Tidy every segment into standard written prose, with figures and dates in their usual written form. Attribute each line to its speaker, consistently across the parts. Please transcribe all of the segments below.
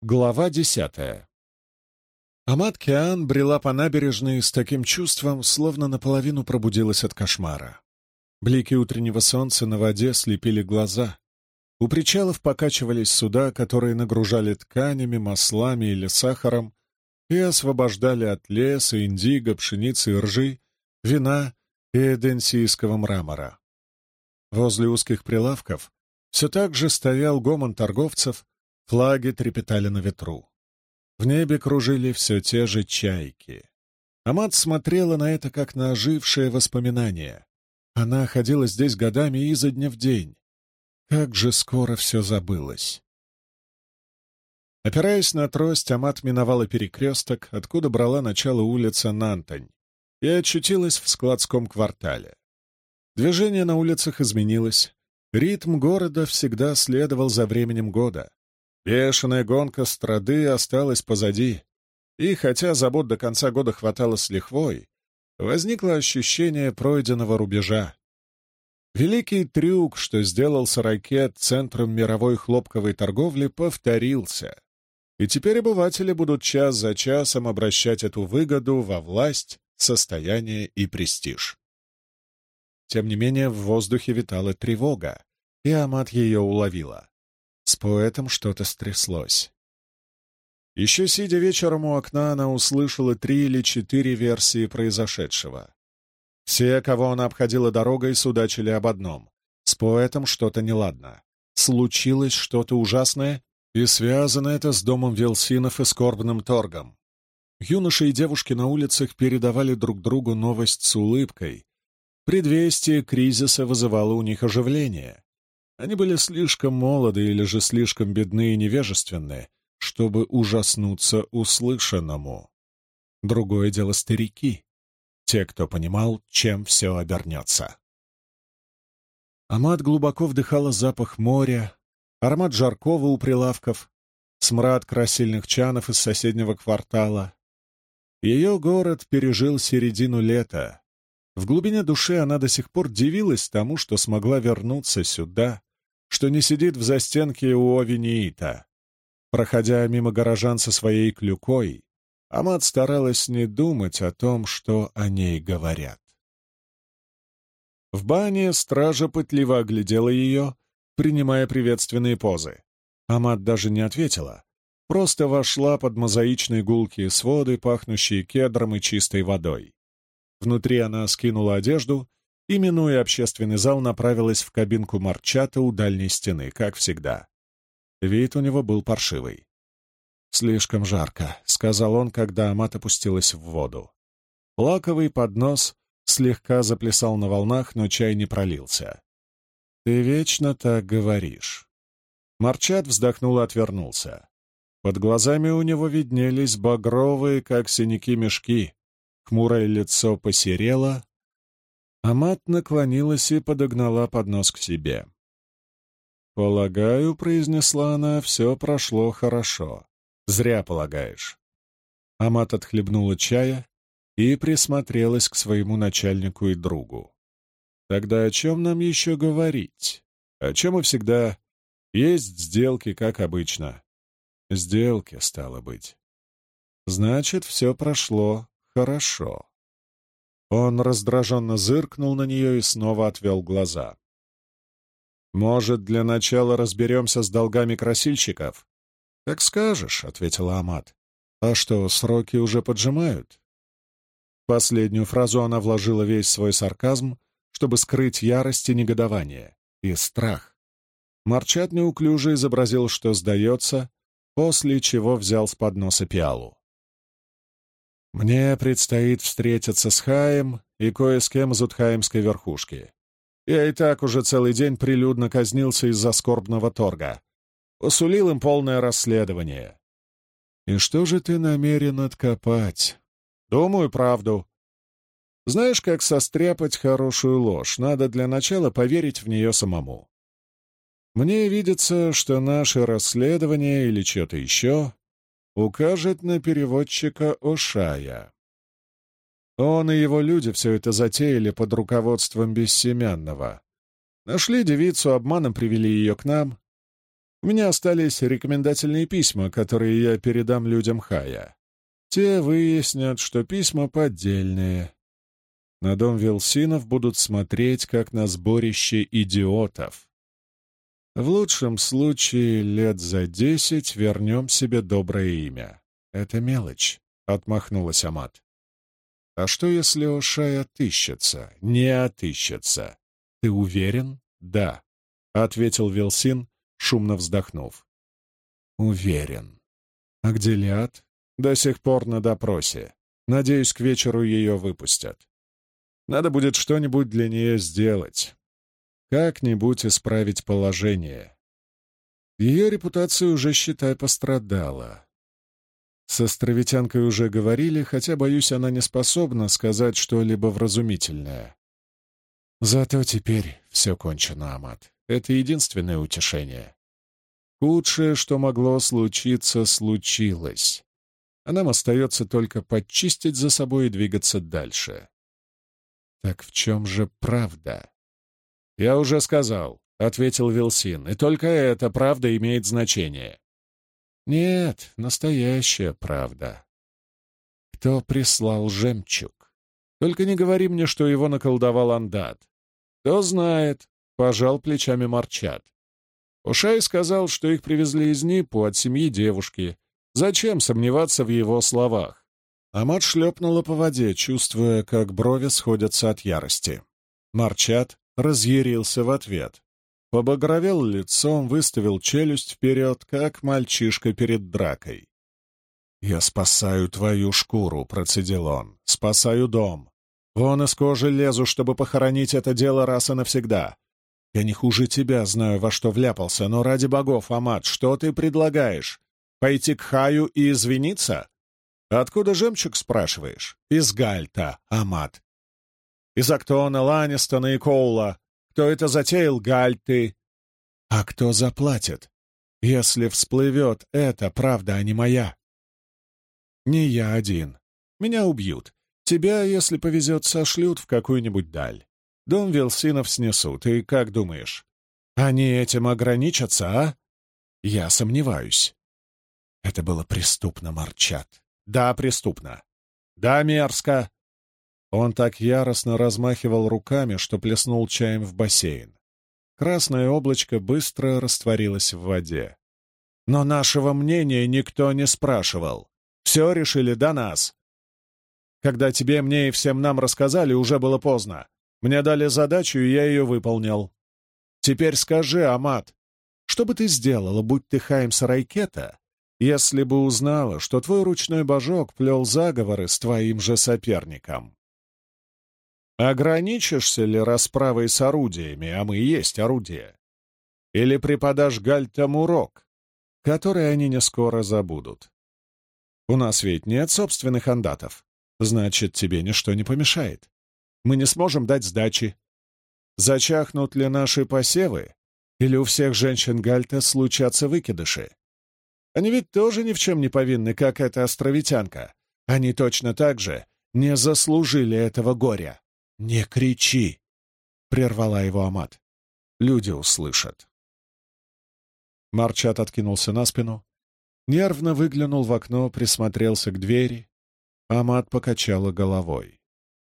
Speaker 1: Глава 10. Амат Киан брела по набережной с таким чувством, словно наполовину пробудилась от кошмара. Блики утреннего солнца на воде слепили глаза. У причалов покачивались суда, которые нагружали тканями, маслами или сахаром и освобождали от леса, индиго, пшеницы и ржи, вина и эденсийского мрамора. Возле узких прилавков все так же стоял гомон торговцев, флаги трепетали на ветру. В небе кружили все те же чайки. Амат смотрела на это, как на ожившее воспоминание. Она ходила здесь годами изо дня в день. Как же скоро все забылось. Опираясь на трость, Амат миновала перекресток, откуда брала начало улица Нантань, и очутилась в складском квартале. Движение на улицах изменилось. Ритм города всегда следовал за временем года. Бешеная гонка страды осталась позади, и хотя забот до конца года хватало с лихвой, возникло ощущение пройденного рубежа. Великий трюк, что сделал Саракет центром мировой хлопковой торговли, повторился, и теперь обыватели будут час за часом обращать эту выгоду во власть, состояние и престиж. Тем не менее, в воздухе витала тревога, и Амат ее уловила. С поэтом что-то стряслось. Еще сидя вечером у окна, она услышала 3 или 4 версии произошедшего. Все, кого она обходила дорогой, судачили об одном. С поэтом что-то неладно. Случилось что-то ужасное, и связано это с домом Вилсинов и скорбным торгом. Юноши и девушки на улицах передавали друг другу новость с улыбкой. Предвестие кризиса вызывало у них оживление. Они были слишком молоды или же слишком бедны и невежественны, чтобы ужаснуться услышанному. Другое дело старики, те, кто понимал, чем все обернется. Амат глубоко вдыхала запах моря, аромат жаркого у прилавков, смрад красильных чанов из соседнего квартала. Ее город пережил середину лета. В глубине души она до сих пор дивилась тому, что смогла вернуться сюда, что не сидит в застенке у Овениита. Проходя мимо горожан со своей клюкой, Амат старалась не думать о том, что о ней говорят. В бане стража пытливо оглядела ее, принимая приветственные позы. Амат даже не ответила, просто вошла под мозаичные гулкие своды, пахнущие кедром и чистой водой. Внутри она скинула одежду и, минуя общественный зал, направилась в кабинку Марчата у дальней стены, как всегда. Вид у него был паршивый. «Слишком жарко», — сказал он, когда Амат опустилась в воду. Лаковый поднос слегка заплясал на волнах, но чай не пролился. «Ты вечно так говоришь». Марчат вздохнул и отвернулся. Под глазами у него виднелись багровые, как синяки, мешки. Хмурое лицо посерело. Амат наклонилась и подогнала поднос к себе. «Полагаю», — произнесла она, — «все прошло хорошо». «Зря полагаешь». Амат отхлебнула чая и присмотрелась к своему начальнику и другу. «Тогда о чем нам еще говорить? О чем и всегда. Есть сделки, как обычно». «Сделки, стало быть». «Значит, все прошло хорошо». Он раздраженно зыркнул на нее и снова отвел глаза. «Может, для начала разберемся с долгами красильщиков?» «Как скажешь», — ответила Амат. «А что, сроки уже поджимают?» Последнюю фразу она вложила весь свой сарказм, чтобы скрыть ярость и негодование, и страх. Марчат неуклюже изобразил, что сдается, после чего взял с подноса пиалу. «Мне предстоит встретиться с Хаем и кое с кем из Утхаемской верхушки. Я и так уже целый день прилюдно казнился из-за скорбного торга. Посулил им полное расследование». «И что же ты намерен откопать?» «Думаю, правду. Знаешь, как состряпать хорошую ложь? Надо для начала поверить в нее самому. Мне видится, что наше расследование или что-то еще укажет на переводчика Ошая. Он и его люди все это затеяли под руководством Бессемянного. Нашли девицу, обманом привели ее к нам. У меня остались рекомендательные письма, которые я передам людям Хая. Те выяснят, что письма поддельные. На дом Вилсинов будут смотреть, как на сборище идиотов. В лучшем случае лет за 10 вернем себе доброе имя. Это мелочь, — отмахнулась Амат. А что, если Ошай отыщется? Не отыщется. Ты уверен? Да, — ответил Вилсин, шумно вздохнув. Уверен. А где Лиад? До сих пор на допросе. Надеюсь, к вечеру ее выпустят. Надо будет что-нибудь для нее сделать. Как-нибудь исправить положение. Ее репутация уже, считай, пострадала. С островитянкой уже говорили, хотя, боюсь, она не способна сказать что-либо вразумительное. Зато теперь все кончено, Амат. Это единственное утешение. Худшее, что могло случиться, случилось. А нам остается только подчистить за собой и двигаться дальше. Так в чем же правда? «Я уже сказал», — ответил Вилсин, — «и только эта правда имеет значение». «Нет, настоящая правда. Кто прислал жемчуг? Только не говори мне, что его наколдовал Андат. Кто знает», — пожал плечами Марчат. Ошай сказал, что их привезли из Нипу от семьи девушки. Зачем сомневаться в его словах? Амат шлепнула по воде, чувствуя, как брови сходятся от ярости. Марчат разъярился в ответ. Побагровел лицом, выставил челюсть вперед, как мальчишка перед дракой. «Я спасаю твою шкуру», — процедил он. «Спасаю дом. Вон из кожи лезу, чтобы похоронить это дело раз и навсегда. Я не хуже тебя знаю, во что вляпался, но ради богов, Амат, что ты предлагаешь? Пойти к Хаю и извиниться? Откуда жемчуг, спрашиваешь? Из Гальта, Амат. Из Актона, Ланнистона и Коула. Кто это затеял? Гальты. А кто заплатит? Если всплывет это, правда, а не моя. Не я один. Меня убьют. Тебя, если повезет, сошлют в какую-нибудь даль. Дом Вилсинов снесут, и как думаешь, они этим ограничатся, а? Я сомневаюсь. Это было преступно, Марчат. Да, преступно. Да, мерзко. Он так яростно размахивал руками, что плеснул чаем в бассейн. Красное облачко быстро растворилось в воде. Но нашего мнения никто не спрашивал. Все решили до нас. Когда тебе, мне и всем нам рассказали, уже было поздно. Мне дали задачу, и я ее выполнил. Теперь скажи, Амат, что бы ты сделала, будь ты Хаим Сарайкета, если бы узнала, что твой ручной божок плел заговоры с твоим же соперником? Ограничишься ли расправой с орудиями, а мы и есть орудия? Или преподашь гальтам урок, который они не скоро забудут? У нас ведь нет собственных андатов. Значит, тебе ничто не помешает. Мы не сможем дать сдачи. Зачахнут ли наши посевы? Или у всех женщин Гальта случатся выкидыши? Они ведь тоже ни в чем не повинны, как эта островитянка. Они точно так же не заслужили этого горя. «Не кричи!» — прервала его Амат. «Люди услышат». Марчат откинулся на спину, нервно выглянул в окно, присмотрелся к двери. Амат покачала головой.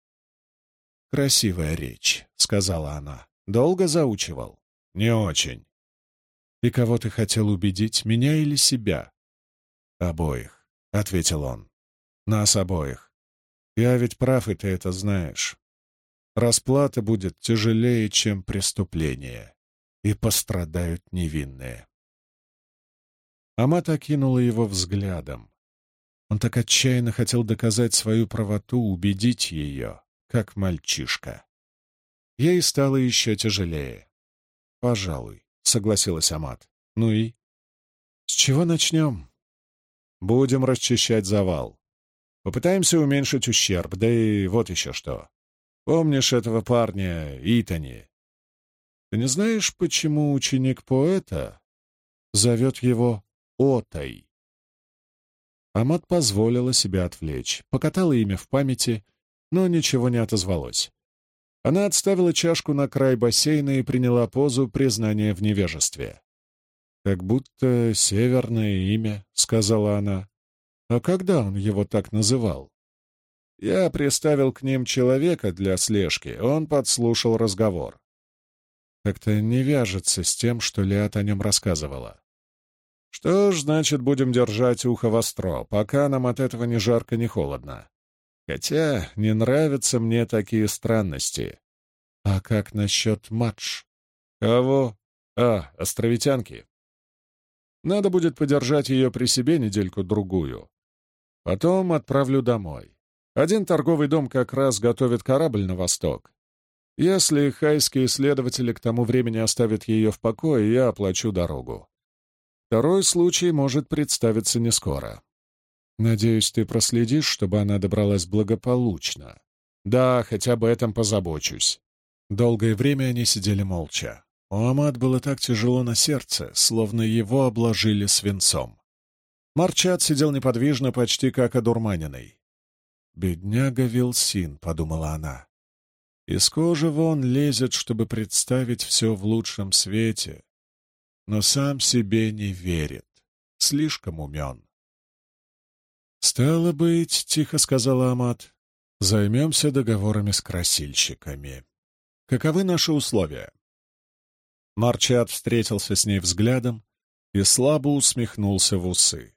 Speaker 1: «Красивая речь», — сказала она. «Долго заучивал?» «Не очень». «И кого ты хотел убедить, меня или себя?» «Обоих», — ответил он. «Нас обоих. Я ведь прав, и ты это знаешь. Расплата будет тяжелее, чем преступление, и пострадают невинные». Амат окинула его взглядом. Он так отчаянно хотел доказать свою правоту, убедить ее, как мальчишка. Ей стало еще тяжелее. «Пожалуй», — согласилась Амат. «Ну и? С чего начнем?» «Будем расчищать завал. Попытаемся уменьшить ущерб, да и вот еще что. Помнишь этого парня, Итани? Ты не знаешь, почему ученик поэта зовет его Отай?» Амат позволила себя отвлечь, покатала имя в памяти, но ничего не отозвалось. Она отставила чашку на край бассейна и приняла позу признания в невежестве. «Как будто северное имя», — сказала она. «А когда он его так называл?» Я приставил к ним человека для слежки, он подслушал разговор. Как-то не вяжется с тем, что Лиат о нем рассказывала. Что ж, значит, будем держать ухо востро, пока нам от этого ни жарко, ни холодно. Хотя не нравятся мне такие странности. А как насчет Мадж? Кого? Островитянки. Надо будет подержать ее при себе недельку-другую. Потом отправлю домой. Один торговый дом как раз готовит корабль на восток. Если хайские следователи к тому времени оставят ее в покое, я оплачу дорогу. Второй случай может представиться не скоро. Надеюсь, ты проследишь, чтобы она добралась благополучно. Да, хотя бы этом позабочусь. Долгое время они сидели молча. У Амат было так тяжело на сердце, словно его обложили свинцом. Марчат сидел неподвижно, почти как одурманенный. «Бедняга Вилсин», — подумала она. «Из кожи вон лезет, чтобы представить все в лучшем свете, но сам себе не верит, слишком умен». «Стало быть, — тихо сказала Амат, — займемся договорами с красильщиками. Каковы наши условия?» Марчат встретился с ней взглядом и слабо усмехнулся в усы.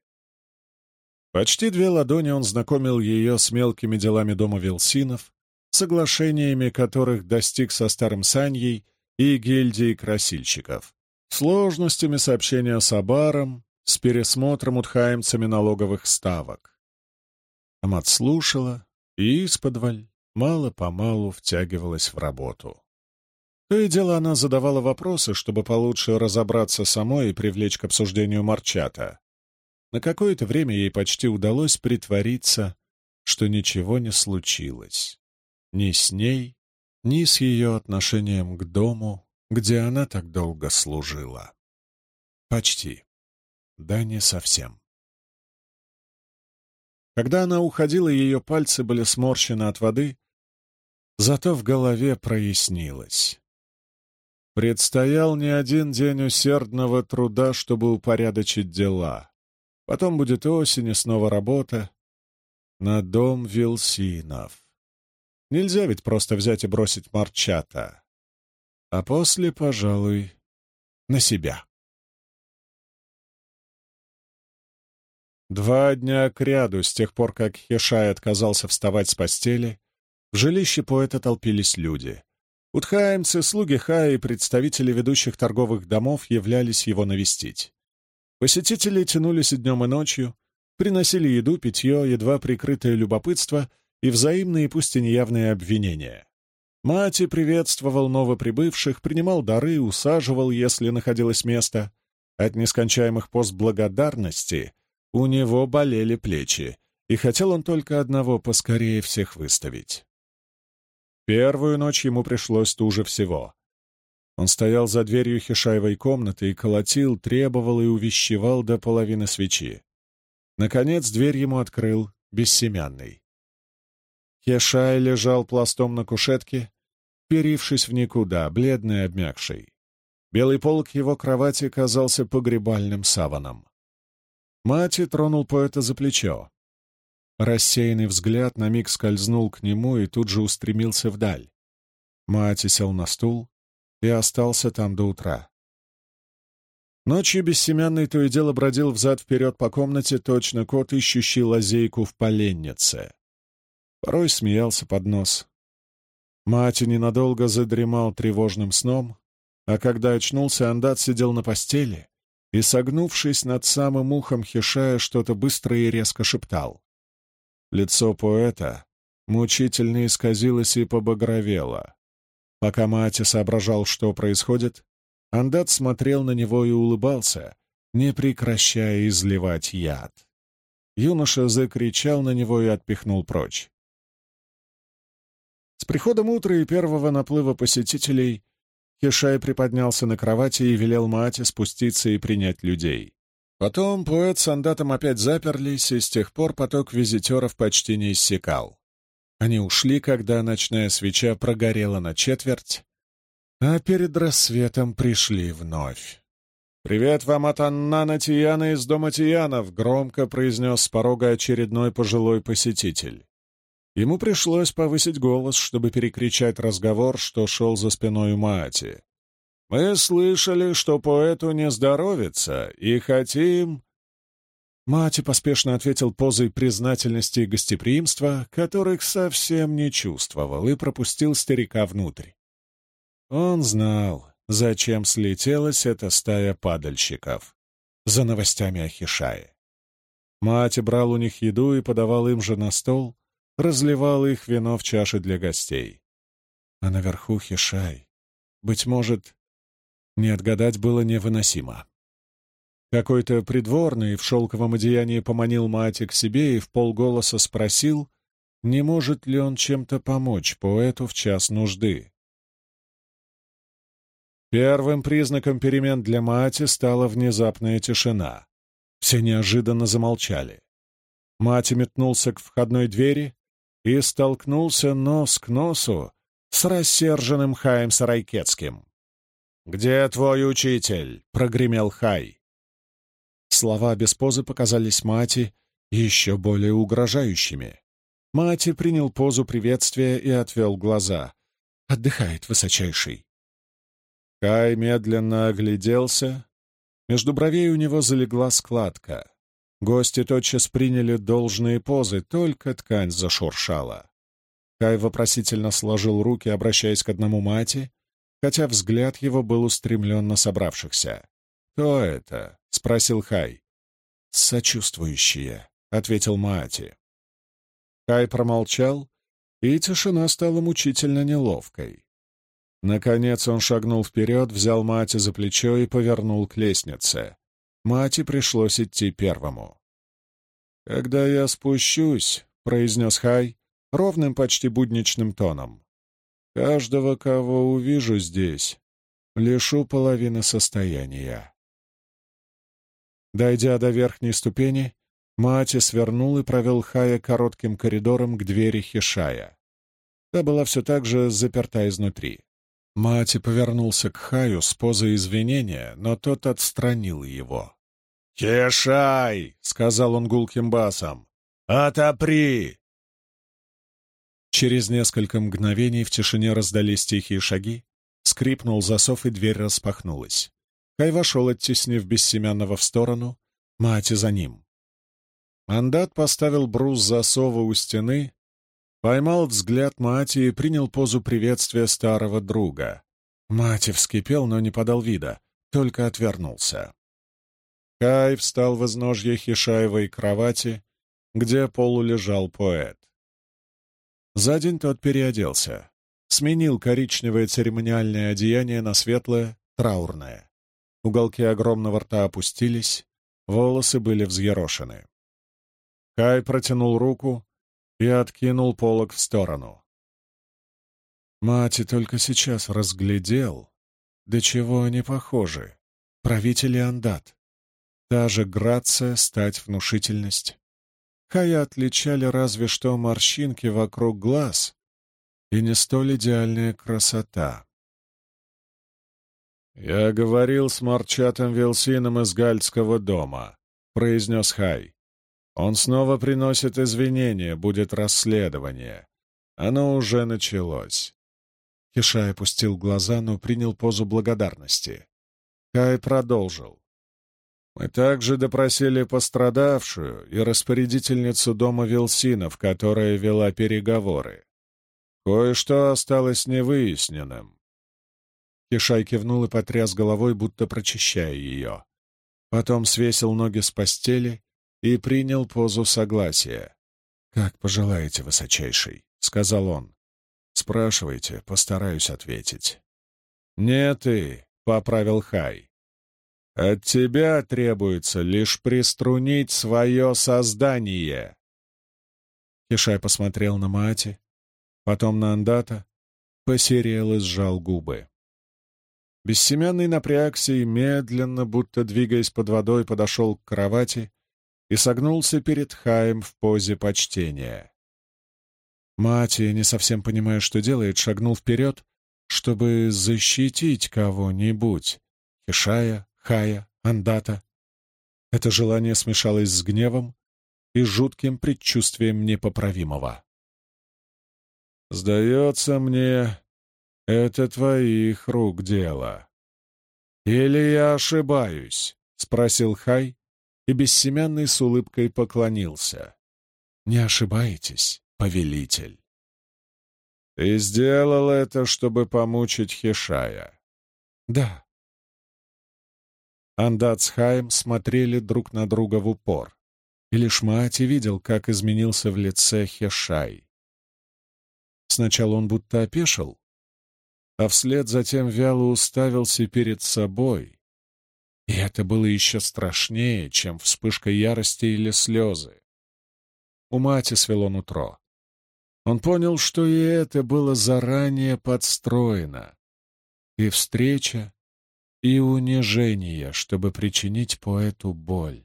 Speaker 1: Почти 2 ладони он знакомил ее с мелкими делами дома Вилсинов, соглашениями которых достиг со старым Саньей и гильдией красильщиков, сложностями сообщения с Абаром, с пересмотром утхаемцами налоговых ставок. Амат слушала и исподволь мало-помалу втягивалась в работу. То и дело она задавала вопросы, чтобы получше разобраться самой и привлечь к обсуждению Марчата. На какое-то время ей почти удалось притвориться, что ничего не случилось. Ни с ней, ни с ее отношением к дому, где она так долго служила. Почти. Да не совсем. Когда она уходила, ее пальцы были сморщены от воды, зато в голове прояснилось. Предстоял не один день усердного труда, чтобы упорядочить дела. Потом будет осень и снова работа на дом Вилсинов. Нельзя ведь просто взять и бросить Марчата. А после, пожалуй, на себя. 2 дня кряду, с тех пор, как Хешай отказался вставать с постели, в жилище поэта толпились люди. Утхаемцы, слуги Хая и представители ведущих торговых домов являлись его навестить. Посетители тянулись и днем, и ночью, приносили еду, питье, едва прикрытое любопытство и взаимные, пусть и неявные обвинения. Мати приветствовал новоприбывших, принимал дары, усаживал, если находилось место. От нескончаемых пост благодарности у него болели плечи, и хотел он только одного — поскорее всех выставить. Первую ночь ему пришлось туже всего. Он стоял за дверью Хешаевой комнаты и колотил, требовал и увещевал до половины свечи. Наконец дверь ему открыл Бессемянный. Хешай лежал пластом на кушетке, вперившись в никуда, бледный и обмякший. Белый полог его кровати казался погребальным саваном. Мати тронул поэта за плечо. Рассеянный взгляд на миг скользнул к нему и тут же устремился вдаль. Мати сел на стул и остался там до утра. Ночью Бессемянный то и дело бродил взад-вперед по комнате, точно кот, ищущий лазейку в поленнице. Порой смеялся под нос. Мати ненадолго задремал тревожным сном, а когда очнулся, Андат сидел на постели и, согнувшись над самым ухом Хешая, что-то быстро и резко шептал. Лицо поэта мучительно исказилось и побагровело. Пока Мати соображал, что происходит, Андат смотрел на него и улыбался, не прекращая изливать яд. Юноша закричал на него и отпихнул прочь. С приходом утра и первого наплыва посетителей Хешай приподнялся на кровати и велел Маате спуститься и принять людей. Потом поэт с Андатом опять заперлись, и с тех пор поток визитеров почти не иссякал. Они ушли, когда ночная свеча прогорела на четверть, а перед рассветом пришли вновь. «Привет вам от Аннана Тияна из дома Тиянов», — громко произнес с порога очередной пожилой посетитель. Ему пришлось повысить голос, чтобы перекричать разговор, что шел за спиной у Маати. «Мы слышали, что поэту не здоровится, и хотим...» Маати поспешно ответил позой признательности и гостеприимства, которых совсем не чувствовал, и пропустил старика внутрь. Он знал, зачем слетелась эта стая падальщиков. За новостями о Хишае. Маати брал у них еду и подавал им же на стол, разливал их вино в чаши для гостей. А наверху Хишай. Быть может, не отгадать было невыносимо. Какой-то придворный в шелковом одеянии поманил Маати к себе и вполголоса спросил, не может ли он чем-то помочь поэту в час нужды. Первым признаком перемен для Маати стала внезапная тишина. Все неожиданно замолчали. Маати метнулся к входной двери и столкнулся нос к носу с рассерженным Хаем Сарайкетским. «Где твой учитель?» — прогремел Хай. Слова без позы показались Маати еще более угрожающими. Маати принял позу приветствия и отвел глаза. «Отдыхает, высочайший». Хай медленно огляделся. Между бровей у него залегла складка. Гости тотчас приняли должные позы, только ткань зашуршала. Хай вопросительно сложил руки, обращаясь к одному Маати, хотя взгляд его был устремлен на собравшихся. «Кто это?» — спросил Хай. «Сочувствующие», — ответил Маати. Хай промолчал, и тишина стала мучительно неловкой. Наконец он шагнул вперед, взял Маати за плечо и повернул к лестнице. Маати пришлось идти первому. «Когда я спущусь», — произнес Хай ровным, почти будничным тоном, — «каждого, кого увижу здесь, лишу половины состояния». Дойдя до верхней ступени, Маати свернул и провел Хая коротким коридором к двери Хишая. Та была все так же заперта изнутри. Маати повернулся к Хаю с позой извинения, но тот отстранил его. «Хишай!» — сказал он гулким басом. «Отопри!» Через несколько мгновений в тишине раздались тихие шаги, скрипнул засов, и дверь распахнулась. Хай вошел, оттеснив Бессемянного в сторону, Маати за ним. Андат поставил брус засова у стены, поймал взгляд Маати и принял позу приветствия старого друга. Маати вскипел, но не подал вида, только отвернулся. Хай встал в изножье Хишаевой кровати, где полулежал поэт. За день тот переоделся, сменил коричневое церемониальное одеяние на светлое, траурное. Уголки огромного рта опустились, волосы были взъерошены. Хай протянул руку и откинул полог в сторону. Маати только сейчас разглядел, до чего они похожи. Правители Андат. Та же грация, стать, внушительность. Хая отличали разве что морщинки вокруг глаз и не столь идеальная красота. «Я говорил с Марчатом Вилсином из Гальдского дома», — произнес Хай. «Он снова приносит извинения, будет расследование. Оно уже началось». Хишай опустил глаза, но принял позу благодарности. Хай продолжил. «Мы также допросили пострадавшую и распорядительницу дома Вилсинов, которая вела переговоры. Кое-что осталось невыясненным». Хишай кивнул и потряс головой, будто прочищая ее. Потом свесил ноги с постели и принял позу согласия. «Как пожелаете, высочайший», — сказал он. «Спрашивайте, постараюсь ответить». «Не ты», — поправил Хай. «От тебя требуется лишь приструнить свое создание». Хишай посмотрел на Маати, потом на Андата, посерел и сжал губы. Бессемянный напрягся и медленно, будто двигаясь под водой, подошел к кровати и согнулся перед Хаем в позе почтения. Маати, не совсем понимая, что делает, шагнул вперед, чтобы защитить кого-нибудь — Хишая, Хая Андата. Это желание смешалось с гневом и жутким предчувствием непоправимого. «Сдается мне, это твоих рук дело. Или я ошибаюсь?» — спросил Хай, и Бессемянный с улыбкой поклонился. «Не ошибаетесь, повелитель. Ты сделал это, чтобы помучить Хишая?» «Да». Андат с Хаем смотрели друг на друга в упор, и лишь Маати видел, как изменился в лице Хишай. Сначала он будто опешил, а вслед затем вяло уставился перед собой, и это было еще страшнее, чем вспышка ярости или слезы. У Маати свело нутро. Он понял, что и это было заранее подстроено, и встреча, и унижение, чтобы причинить поэту боль.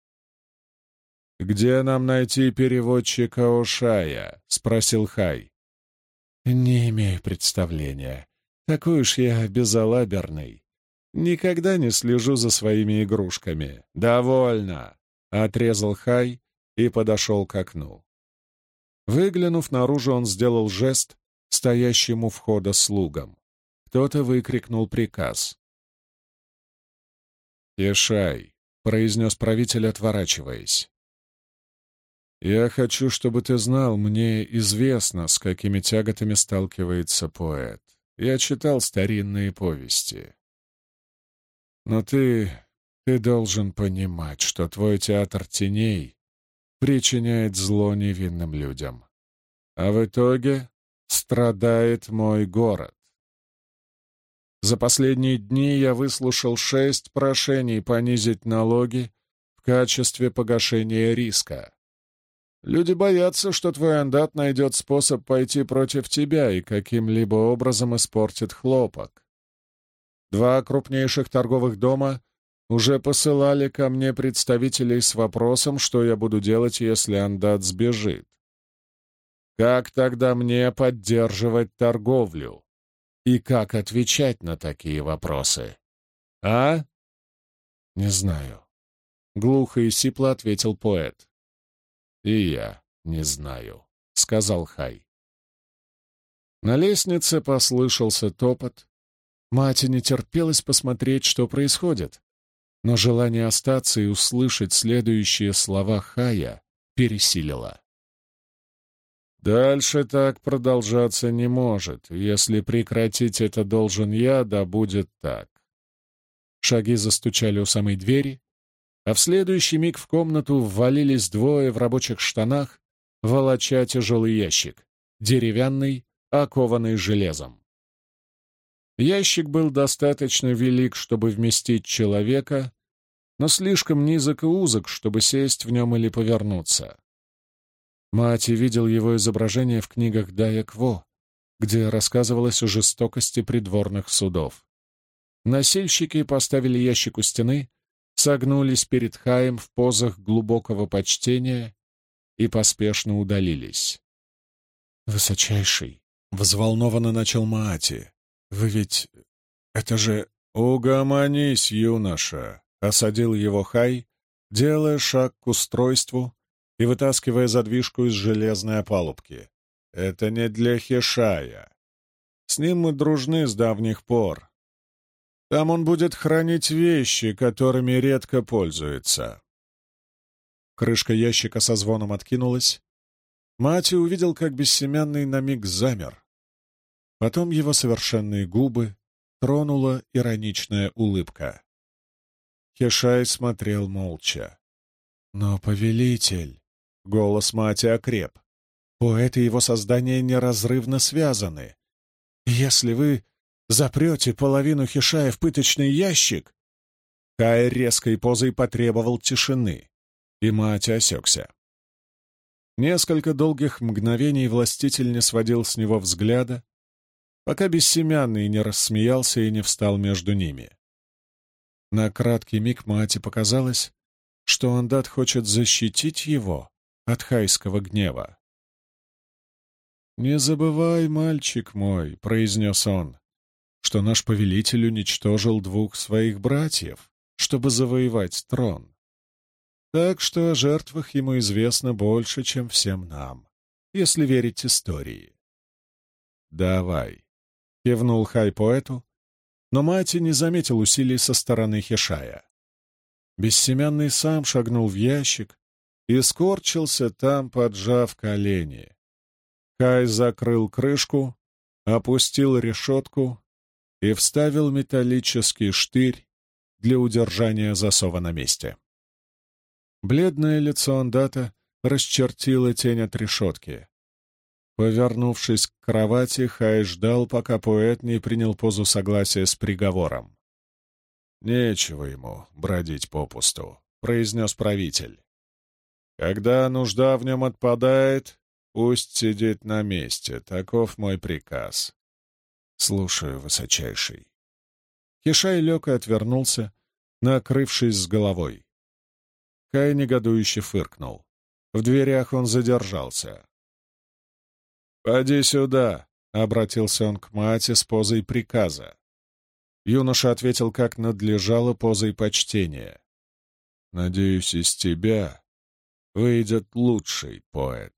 Speaker 1: «Где нам найти переводчика Ошая?» — спросил Хай. «Не имею представления. Такой уж я безалаберный. Никогда не слежу за своими игрушками». «Довольно!» — отрезал Хай и подошел к окну. Выглянув наружу, он сделал жест стоящему у входа слугам. Кто-то выкрикнул приказ. «Ешай», — произнес правитель, отворачиваясь. «Я хочу, чтобы ты знал, мне известно, с какими тяготами сталкивается поэт. Я читал старинные повести. Но ты должен понимать, что твой театр теней причиняет зло невинным людям. А в итоге страдает мой город. За последние дни я выслушал 6 прошений понизить налоги в качестве погашения риска. Люди боятся, что твой андат найдет способ пойти против тебя и каким-либо образом испортит хлопок. 2 крупнейших торговых дома уже посылали ко мне представителей с вопросом, что я буду делать, если андат сбежит. Как тогда мне поддерживать торговлю? И как отвечать на такие вопросы? А? Не знаю. Глухо и сипло ответил поэт. И я не знаю, сказал Хай. На лестнице послышался топот. Мате не терпелось посмотреть, что происходит, но желание остаться и услышать следующие слова Хая пересилило. «Дальше так продолжаться не может. Если прекратить это должен я, да будет так». Шаги застучали у самой двери, а в следующий миг в комнату ввалились 2 в рабочих штанах, волоча тяжелый ящик, деревянный, окованный железом. Ящик был достаточно велик, чтобы вместить человека, но слишком низок и узок, чтобы сесть в нем или повернуться. Маати видел его изображение в книгах Дая Кво, где рассказывалось о жестокости придворных судов. Носильщики поставили ящик у стены, согнулись перед Хаем в позах глубокого почтения и поспешно удалились. «Высочайший», — взволнованно начал Маати, — «вы ведь... это же...» «Угомонись, юноша», — осадил его Хай, делая шаг к устройству и вытаскивая задвижку из железной опалубки. «Это не для Хишая. С ним мы дружны с давних пор. Там он будет хранить вещи, которыми редко пользуется». Крышка ящика со звоном откинулась. Маати увидел, как Бессемянный на миг замер. Потом его совершенные губы тронула ироничная улыбка. Хишай смотрел молча. «Но, повелитель...» — голос Маати окреп. «Поэт и его создание неразрывно связаны. Если вы запрете половину Хишая в пыточный ящик...» Хай резкой позой потребовал тишины, и Маати осекся. Несколько долгих мгновений властитель не сводил с него взгляда, пока Бессемянный не рассмеялся и не встал между ними. На краткий миг Маати показалось, что Андат хочет защитить его от хайского гнева. «Не забывай, мальчик мой», — произнес он, — «что наш повелитель уничтожил 2 своих братьев, чтобы завоевать трон. Так что о жертвах ему известно больше, чем всем нам, если верить истории. «Давай», — кивнул Хай поэту, но Мати не заметил усилий со стороны Хишая. Бессемянный сам шагнул в ящик и скорчился там, поджав колени. Хай закрыл крышку, опустил решетку и вставил металлический штырь для удержания засова на месте. Бледное лицо Андата расчертило тень от решетки. Повернувшись к кровати, Хай ждал, пока поэт не принял позу согласия с приговором. «Нечего ему бродить попусту», — произнес правитель. «Когда нужда в нем отпадает, пусть сидит на месте. Таков мой приказ. Слушаю, высочайший». Хишай лег и отвернулся, накрывшись с головой. Хай негодующе фыркнул. В дверях он задержался. «Поди сюда», — обратился он к Мате с позой приказа. Юноша ответил, как надлежало, позой почтения. «Надеюсь, из тебя выйдет лучший поэт».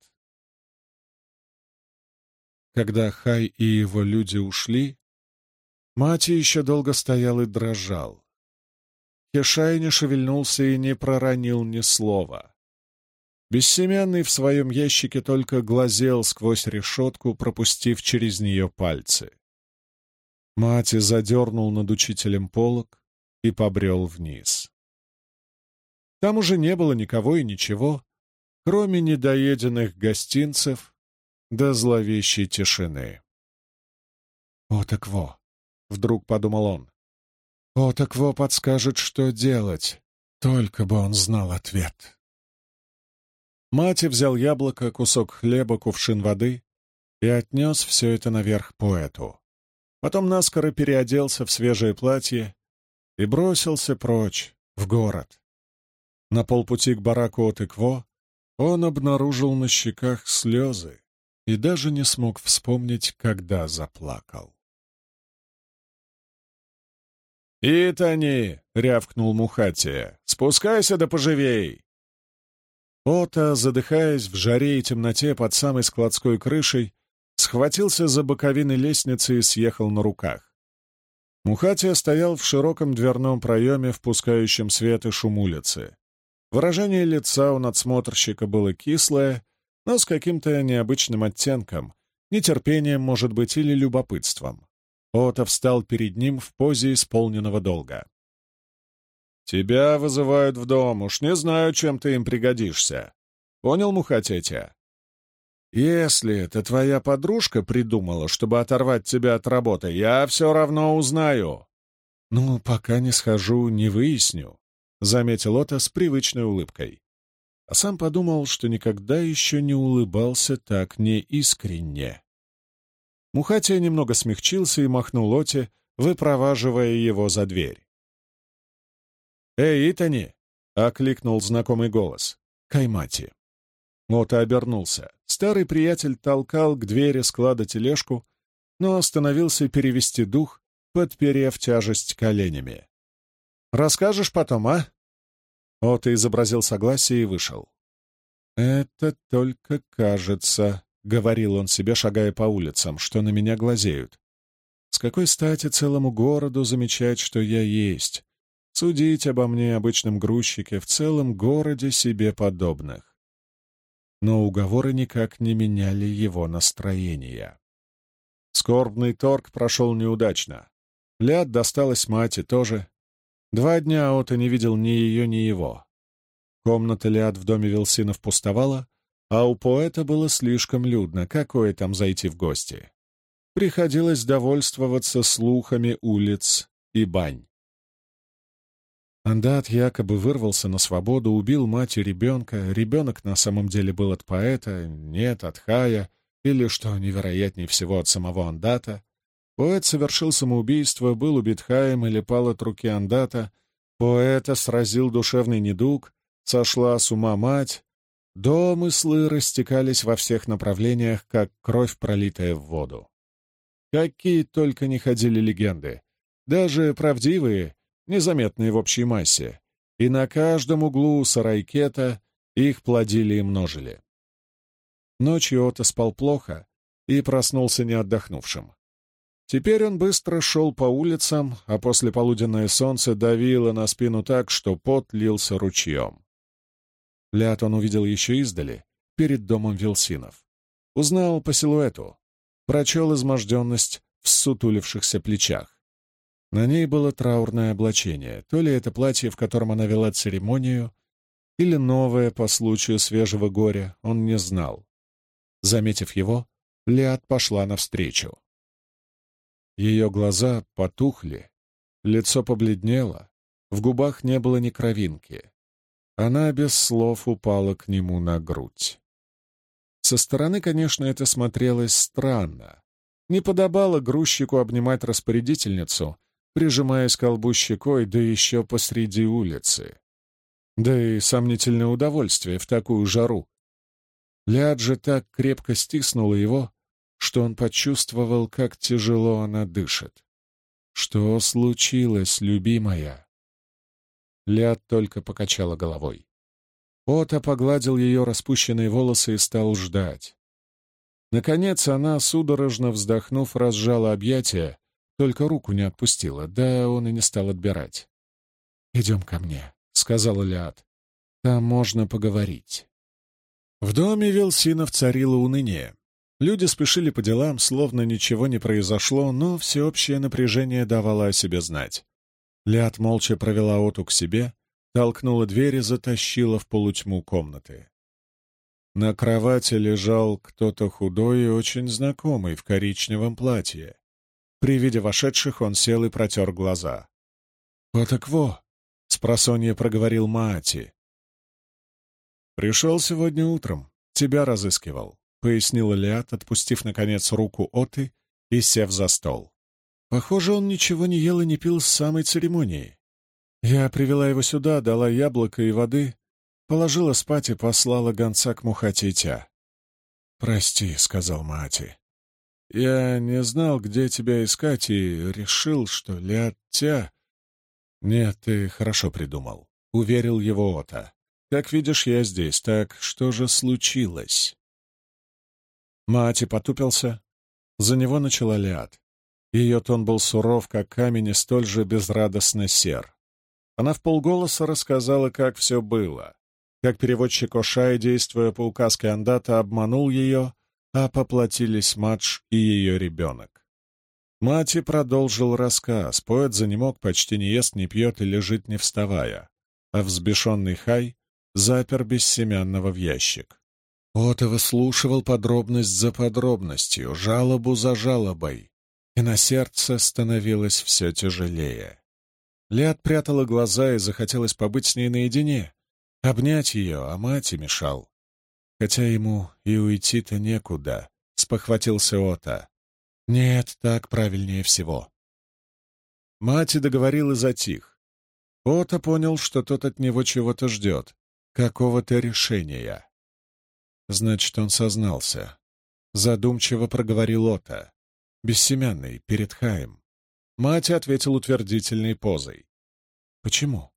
Speaker 1: Когда Хай и его люди ушли, Мати еще долго стоял и дрожал. Хишай не шевельнулся и не проронил ни слова. Бессемянный в своем ящике только глазел сквозь решетку, пропустив через нее пальцы. Мати задернул над учителем полог и побрел вниз. Там уже не было никого и ничего, кроме недоеденных гостинцев до зловещей тишины. «О, так во!» — вдруг подумал он. «О, так во подскажет, что делать, только бы он знал ответ». Мати взял яблоко, кусок хлеба, кувшин воды и отнес все это наверх поэту. Потом наскоро переоделся в свежее платье и бросился прочь, в город. На полпути к бараку Отыкво он обнаружил на щеках слезы и даже не смог вспомнить, когда заплакал. «Итани!» — рявкнул Мухатия. «Спускайся да поживей!» Ота, задыхаясь в жаре и темноте под самой складской крышей, схватился за боковины лестницы и съехал на руках. Мухатия стоял в широком дверном проеме, впускающем свет и шум улицы. Выражение лица у надсмотрщика было кислое, но с каким-то необычным оттенком, нетерпением, может быть, или любопытством. Ота встал перед ним в позе исполненного долга. «Тебя вызывают в дом, уж не знаю, чем ты им пригодишься. Понял, Мухатетя? Если это твоя подружка придумала, чтобы оторвать тебя от работы, я все равно узнаю». «Ну, пока не схожу, не выясню», — заметил Ота с привычной улыбкой. А сам подумал, что никогда еще не улыбался так неискренне. Мухатия немного смягчился и махнул Оте, выпроваживая его за дверь. «Эй, Итани!» — окликнул знакомый голос. «Каймати». Ота обернулся. Старый приятель толкал к двери склада тележку, но остановился перевести дух, подперев тяжесть коленями. «Расскажешь потом, а?» Ота изобразил согласие и вышел. «Это только кажется», — говорил он себе, шагая по улицам, — «что на меня глазеют. С какой стати целому городу замечать, что я есть? Судить обо мне, обычном грузчике, в целом городе себе подобных». Но уговоры никак не меняли его настроения. Скорбный торг прошел неудачно. Ляд досталась Мати тоже. 2 дня Ота не видел ни ее, ни его. Комната Ляд в доме Вилсинов пустовала, а у поэта было слишком людно, какое там зайти в гости. Приходилось довольствоваться слухами улиц и бань. Андат якобы вырвался на свободу, убил мать и ребенка. Ребенок на самом деле был от поэта, нет, от Хая, или, что невероятнее всего, от самого Андата. Поэт совершил самоубийство, был убит Хаем или пал от руки Андата. Поэта сразил душевный недуг, сошла с ума мать. Домыслы растекались во всех направлениях, как кровь, пролитая в воду. Какие только не ходили легенды, даже правдивые, незаметные в общей массе, и на каждом углу Сарайкета их плодили и множили. Ночью Ота спал плохо и проснулся не отдохнувшим. Теперь он быстро шел по улицам, а послеполуденное солнце давило на спину так, что пот лился ручьем. Ляд он увидел еще издали, перед домом Вилсинов. Узнал по силуэту, прочел изможденность в ссутулившихся плечах. На ней было траурное облачение, то ли это платье, в котором она вела церемонию, или новое по случаю свежего горя, он не знал. Заметив его, Ляд пошла навстречу. Ее глаза потухли, лицо побледнело, в губах не было ни кровинки. Она без слов упала к нему на грудь. Со стороны, конечно, это смотрелось странно. Не подобало грузчику обнимать распорядительницу, прижимаясь к колбу щекой, да еще посреди улицы. Да и сомнительное удовольствие в такую жару. Ляд же так крепко стиснула его, что он почувствовал, как тяжело она дышит. «Что случилось, любимая?» Ляд только покачала головой. Ота погладил ее распущенные волосы и стал ждать. Наконец она, судорожно вздохнув, разжала объятия, только руку не отпустила, да он и не стал отбирать. «Идем ко мне», — сказала Ляд. «Там можно поговорить». В доме Вилсинов царило уныние. Люди спешили по делам, словно ничего не произошло, но всеобщее напряжение давало о себе знать. Ляд молча провела Оту к себе, толкнула дверь и затащила в полутьму комнаты. На кровати лежал кто-то худой и очень знакомый в коричневом платье. При виде вошедших он сел и протер глаза. «Отакво!» — спросонья проговорил Маати. «Пришел сегодня утром, тебя разыскивал», — пояснила Ляд, отпустив, наконец, руку Оты и сев за стол. «Похоже, он ничего не ел и не пил с самой церемонии. Я привела его сюда, дала яблоко и воды, положила спать и послала гонца к Мухатитя». «Прости», — сказал Маати. «Я не знал, где тебя искать, и решил, что Ляд-тя...» «Нет, ты хорошо придумал», — уверил его Ота. «Как видишь, я здесь. Так что же случилось?» Маати потупился. За него начала Ляд. Ее тон был суров, как камень, и столь же безрадостно сер. Она вполголоса рассказала, как все было, как переводчик Ошай, действуя по указке Андата, обманул ее, а поплатились Мадж и ее ребенок. Маати продолжил рассказ. Поэт занемог, почти не ест, не пьет и лежит, не вставая, а взбешенный Хай запер Бессемянного в ящик. Ота выслушивал подробность за подробностью, жалобу за жалобой, и на сердце становилось все тяжелее. Ляд прятала глаза и захотелось побыть с ней наедине, обнять ее, а Маати мешал. Хотя ему и уйти-то некуда, — спохватился Ота. Нет, так правильнее всего. Маати договорил и затих. Ота понял, что тот от него чего-то ждет, какого-то решения. Значит, он сознался. Задумчиво проговорил Ота. Бессемянный, перед Хаем. Маати ответил утвердительной позой. Почему?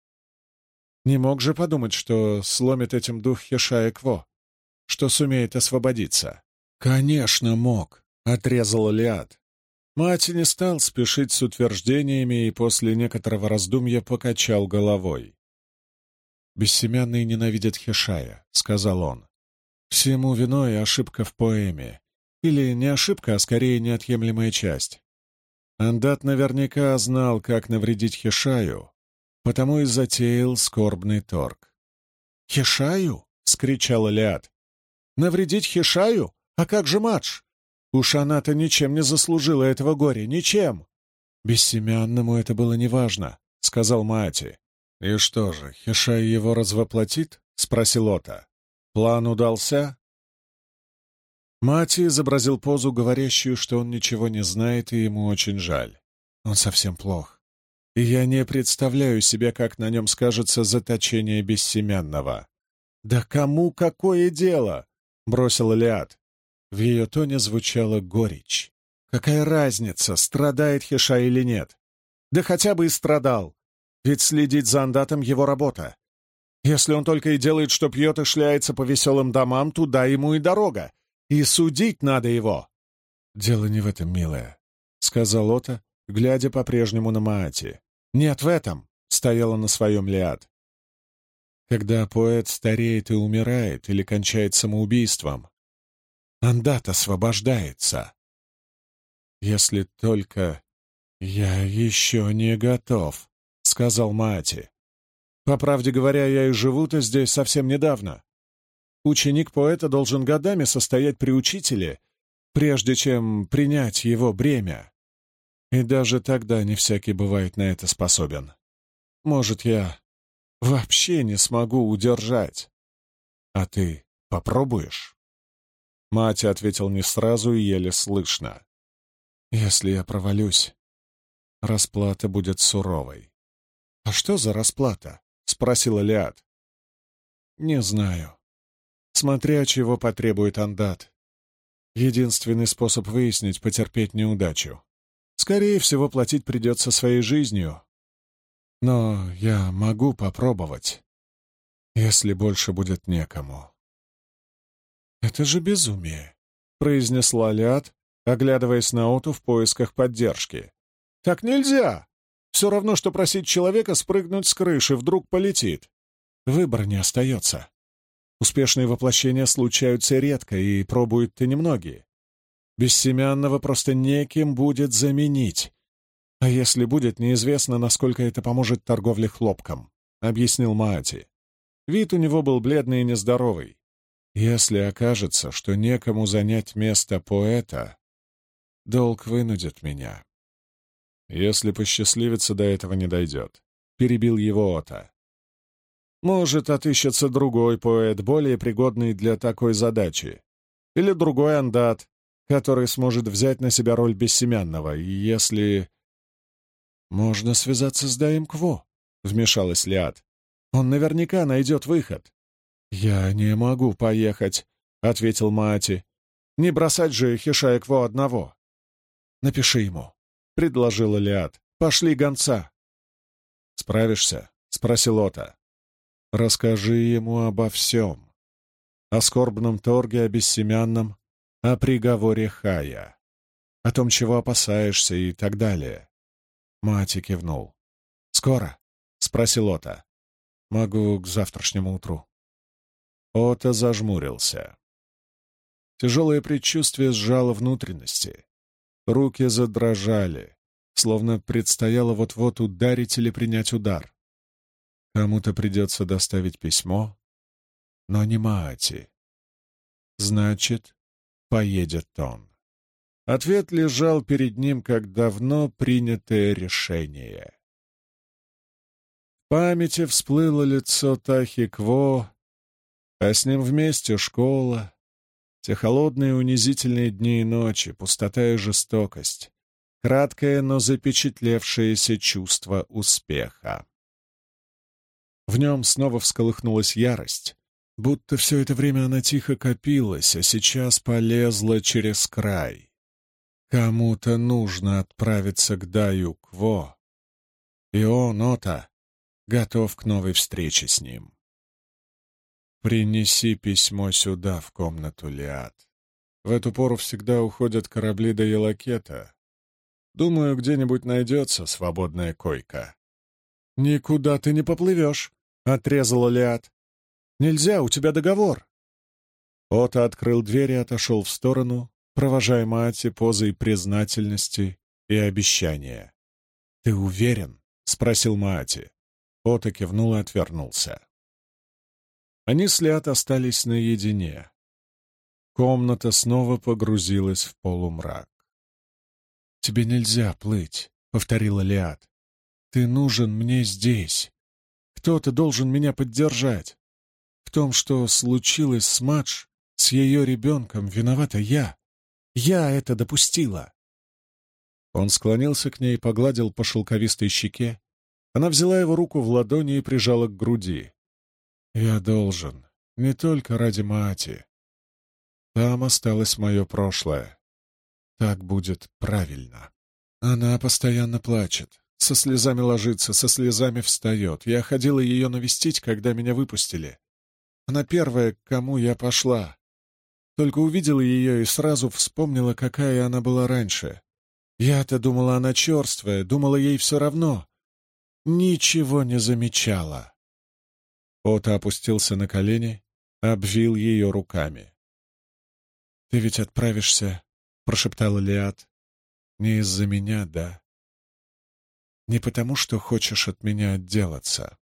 Speaker 1: Не мог же подумать, что сломит этим дух Хешая Кво, что сумеет освободиться. Конечно, мог, отрезала Ляд. Маати не стал спешить с утверждениями и после некоторого раздумья покачал головой. «Бессемянный ненавидит Хешая», — сказал он. «Всему виной ошибка в поэме. Или не ошибка, а скорее неотъемлемая часть. Андат наверняка знал, как навредить Хешаю, потому и затеял скорбный торг». «Хешаю?» — вскричала Ляд. «Навредить Хешаю? А как же Мадж? Уж она-то ничем не заслужила этого горя, ничем!» «Бессемянному это было неважно», — сказал Маати. «И что же, Хешай его развоплотит?» — спросил Ота. «План удался?» Маати изобразил позу, говорящую, что он ничего не знает и ему очень жаль. Он совсем плох. И я не представляю себе, как на нем скажется заточение Бессемянного. «Да кому какое дело?» — бросила Ляд. В ее тоне звучала горечь. «Какая разница, страдает Хешай или нет? Да хотя бы и страдал. Ведь следить за Андатом — его работа. Если он только и делает, что пьет и шляется по веселым домам, туда ему и дорога. И судить надо его. «Дело не в этом, милая», — сказал Ота, глядя по-прежнему на Маати. «Нет, в этом», — стояла на своем Лиад. «Когда поэт стареет и умирает или кончает самоубийством, Андат освобождается. Если только я еще не готов», — сказал Маати. «По правде говоря, я и живу-то здесь совсем недавно. Ученик поэта должен годами состоять при учителе, прежде чем принять его бремя. И даже тогда не всякий бывает на это способен. Может, я вообще не смогу удержать. А ты попробуешь?» Мать ответил не сразу и еле слышно. «Если я провалюсь, расплата будет суровой». «А что за расплата?» — спросила Лиад. «Не знаю. Смотря чего потребует Андат. Единственный способ выяснить — потерпеть неудачу. Скорее всего, платить придется своей жизнью. Но я могу попробовать, если больше будет некому». «Это же безумие», — произнесла Лиад, оглядываясь на Оту в поисках поддержки. «Так нельзя! Все равно, что просить человека спрыгнуть с крыши, вдруг полетит. Выбора не остается. Успешные воплощения случаются редко, и пробуют-то немногие. Бессемянного просто неким будет заменить. А если будет, неизвестно, насколько это поможет торговле хлопком», — объяснил Маати. Вид у него был бледный и нездоровый. «Если окажется, что некому занять место поэта, долг вынудит меня». «Если посчастливится, до этого не дойдет», — перебил его Ота. «Может, отыщется другой поэт, более пригодный для такой задачи. Или другой Андат, который сможет взять на себя роль бессемянного. И если...» «Можно связаться с Даим Кво», — вмешалась Лиад. «Он наверняка найдет выход». «Я не могу поехать», — ответил Маати. «Не бросать же Хишая Кво одного». «Напиши ему», — предложила Лиад. «Пошли гонца». «Справишься?» — спросил Ота. «Расскажи ему обо всем. О скорбном торге, о бессемянном, о приговоре Хая, о том, чего опасаешься и так далее». Маати кивнул. «Скоро?» — спросил Ота. «Могу к завтрашнему утру». Ота зажмурился. Тяжелое предчувствие сжало внутренности. Руки задрожали, словно предстояло вот-вот ударить или принять удар. Кому-то придется доставить письмо, но не Маати. Значит, поедет он. Ответ лежал перед ним как давно принятое решение. В памяти всплыло лицо Тахи Кво, а с ним вместе школа, те холодные унизительные дни и ночи, пустота и жестокость, краткое, но запечатлевшееся чувство успеха. В нем снова всколыхнулась ярость, будто все это время она тихо копилась, а сейчас полезла через край. Кому-то нужно отправиться к Даю Кво, и он, Ота, готов к новой встрече с ним. «Принеси письмо сюда, в комнату Лиад. В эту пору всегда уходят корабли до Елакета. Думаю, где-нибудь найдется свободная койка». «Никуда ты не поплывешь», — отрезала Лиад. «Нельзя, у тебя договор». Ота открыл дверь и отошел в сторону, провожая Маати позой признательности и обещания. «Ты уверен?» — спросил Маати. Ота кивнул и отвернулся. Они с Лиад остались наедине. Комната снова погрузилась в полумрак. «Тебе нельзя плыть», — повторила Лиад. «Ты нужен мне здесь. Кто-то должен меня поддержать. В том, что случилось с Мадж, с ее ребенком, виновата я. Я это допустила». Он склонился к ней и погладил по шелковистой щеке. Она взяла его руку в ладони и прижала к груди. «Я должен, не только ради Маати. Там осталось мое прошлое. Так будет правильно». «Она постоянно плачет», — Со слезами ложится, со слезами встает. Я ходила ее навестить, когда меня выпустили. Она первая, к кому я пошла. Только увидела ее и сразу вспомнила, какая она была раньше. Я-то думала, она черствая, думала, ей все равно. Ничего не замечала. Ота опустился на колени, обвил ее руками. «Ты ведь отправишься», — прошептала Лиад, — «не из-за меня, да? Не потому, что хочешь от меня отделаться».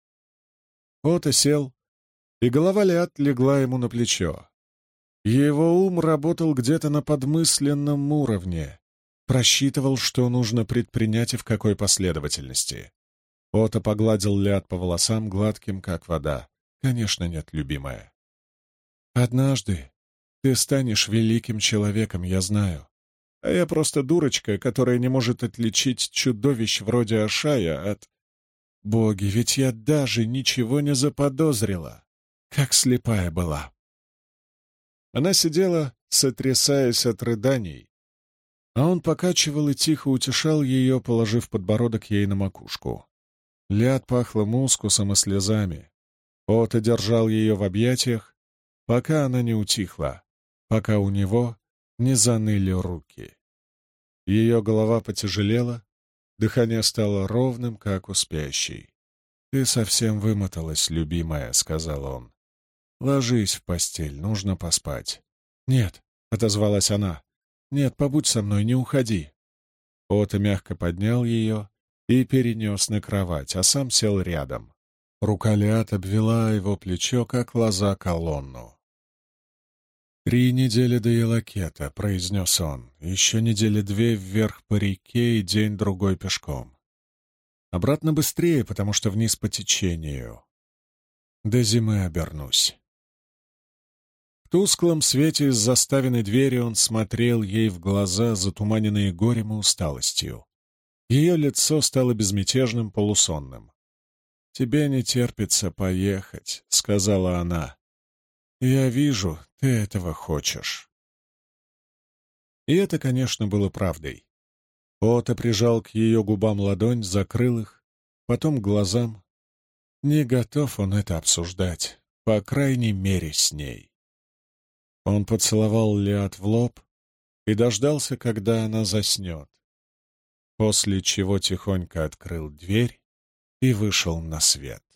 Speaker 1: Ота сел, и голова Лиад легла ему на плечо. Его ум работал где-то на подмысленном уровне, просчитывал, что нужно предпринять и в какой последовательности. Ота погладил Лиад по волосам, гладким, как вода. «Конечно нет, любимая. Однажды ты станешь великим человеком, я знаю. А я просто дурочка, которая не может отличить чудовищ вроде Ашая от... Боги, ведь я даже ничего не заподозрила, как слепая была». Она сидела, сотрясаясь от рыданий, а он покачивал и тихо утешал ее, положив подбородок ей на макушку. Лиад пахла мускусом и слезами. Ота держал ее в объятиях, пока она не утихла, пока у него не заныли руки. Ее голова потяжелела, дыхание стало ровным, как у спящей. «Ты совсем вымоталась, любимая», — сказал он. «Ложись в постель, нужно поспать». «Нет», — отозвалась она, — «нет, побудь со мной, не уходи». Ота мягко поднял ее и перенес на кровать, а сам сел рядом. Рука Лиад обвела его плечо, как лоза колонну. 3 недели до Елакета», — произнес он, — «еще недели 2 вверх по реке и день-другой пешком. Обратно быстрее, потому что вниз по течению. До зимы обернусь». В тусклом свете из заставленной двери он смотрел ей в глаза, затуманенные горем и усталостью. Ее лицо стало безмятежным, полусонным. «Тебе не терпится поехать», — сказала она. «Я вижу, ты этого хочешь». И это, конечно, было правдой. Ота прижал к ее губам ладонь, закрыл их, потом к глазам. Не готов он это обсуждать, по крайней мере, с ней. Он поцеловал Лиад в лоб и дождался, когда она заснет, после чего тихонько открыл дверь и вышел на свет.